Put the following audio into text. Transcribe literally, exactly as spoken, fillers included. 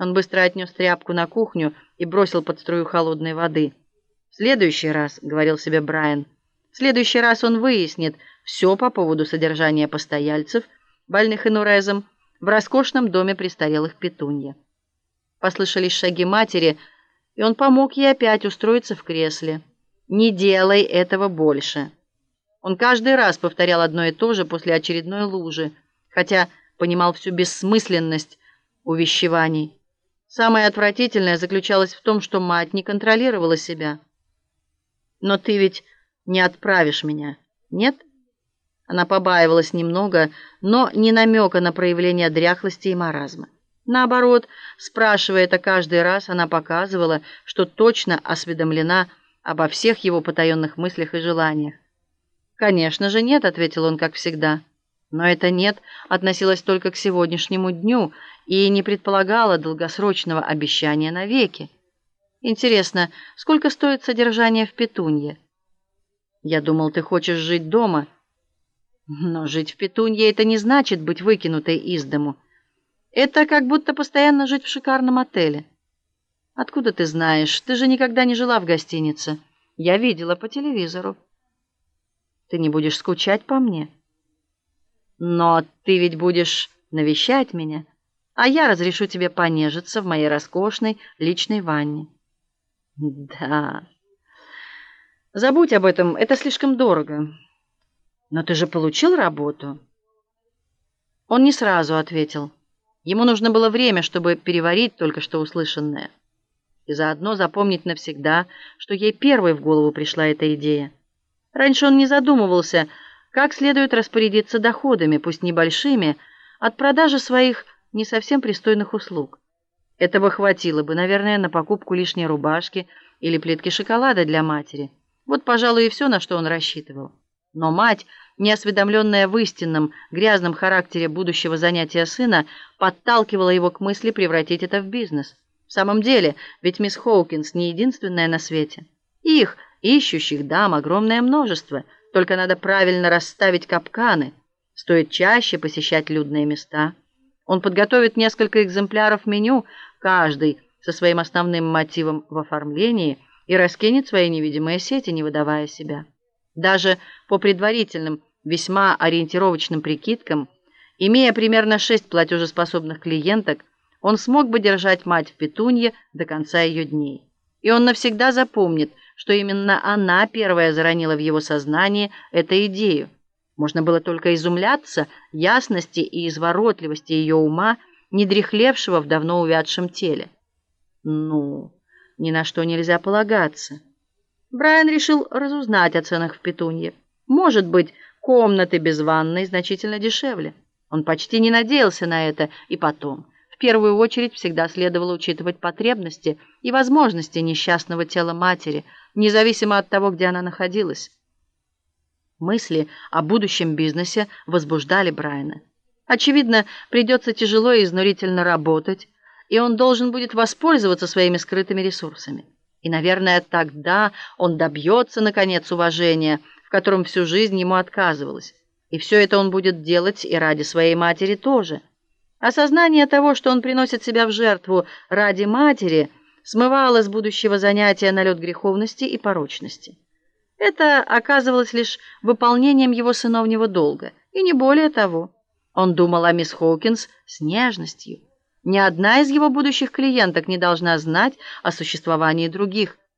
Он быстро отнес тряпку на кухню и бросил под струю холодной воды. «В следующий раз», — говорил себе Брайан, — «в следующий раз он выяснит все по поводу содержания постояльцев, больных инурезом, в роскошном доме престарелых Петунья». Послышались шаги матери, и он помог ей опять устроиться в кресле. «Не делай этого больше». Он каждый раз повторял одно и то же после очередной лужи, хотя понимал всю бессмысленность увещеваний. Самое отвратительное заключалось в том, что мать не контролировала себя. «Но ты ведь не отправишь меня, нет?» Она побаивалась немного, но не намека на проявление дряхлости и маразма. Наоборот, спрашивая это каждый раз, она показывала, что точно осведомлена обо всех его потаенных мыслях и желаниях. «Конечно же нет», — ответил он, как всегда. Но это «нет» относилось только к сегодняшнему дню и не предполагало долгосрочного обещания навеки. «Интересно, сколько стоит содержание в Петунье?» «Я думал, ты хочешь жить дома». «Но жить в Петунье — это не значит быть выкинутой из дому. Это как будто постоянно жить в шикарном отеле». «Откуда ты знаешь? Ты же никогда не жила в гостинице. Я видела по телевизору». «Ты не будешь скучать по мне?» «Но ты ведь будешь навещать меня, а я разрешу тебе понежиться в моей роскошной личной ванне». «Да. Забудь об этом, это слишком дорого». «Но ты же получил работу?» Он не сразу ответил. Ему нужно было время, чтобы переварить только что услышанное и заодно запомнить навсегда, что ей первой в голову пришла эта идея. Раньше он не задумывался, как следует распорядиться доходами, пусть небольшими, от продажи своих не совсем пристойных услуг. Этого хватило бы, наверное, на покупку лишней рубашки или плитки шоколада для матери. Вот, пожалуй, и все, на что он рассчитывал. Но мать, неосведомленная в истинном грязном характере будущего занятия сына, подталкивала его к мысли превратить это в бизнес. В самом деле, ведь мисс Хоукинс не единственная на свете. Их, ищущих дам, огромное множество, только надо правильно расставить капканы. Стоит чаще посещать людные места. Он подготовит несколько экземпляров меню, каждый со своим основным мотивом в оформлении, и раскинет свои невидимые сети, не выдавая себя. Даже по предварительным, весьма ориентировочным прикидкам, имея примерно шесть платежеспособных клиенток, он смог бы держать мать в Петунье до конца ее дней. И он навсегда запомнит, что именно она первая заронила в его сознании эту идею. Можно было только изумляться ясности и изворотливости ее ума, не дряхлевшего в давно увядшем теле. Ну, ни на что нельзя полагаться. Брайан решил разузнать о ценах в Петунье. Может быть, комнаты без ванной значительно дешевле. Он почти не надеялся на это, и потом, в первую очередь, всегда следовало учитывать потребности и возможности несчастного тела матери, независимо от того, где она находилась. Мысли о будущем бизнесе возбуждали Брайана. Очевидно, придется тяжело и изнурительно работать, и он должен будет воспользоваться своими скрытыми ресурсами. И, наверное, тогда он добьется, наконец, уважения, в котором всю жизнь ему отказывалось. И все это он будет делать и ради своей матери тоже. Осознание того, что он приносит себя в жертву ради матери, смывало с будущего занятия налет греховности и порочности. Это оказывалось лишь выполнением его сыновнего долга, и не более того. Он думал о мисс Хоукинс с нежностью. Ни одна из его будущих клиенток не должна знать о существовании других,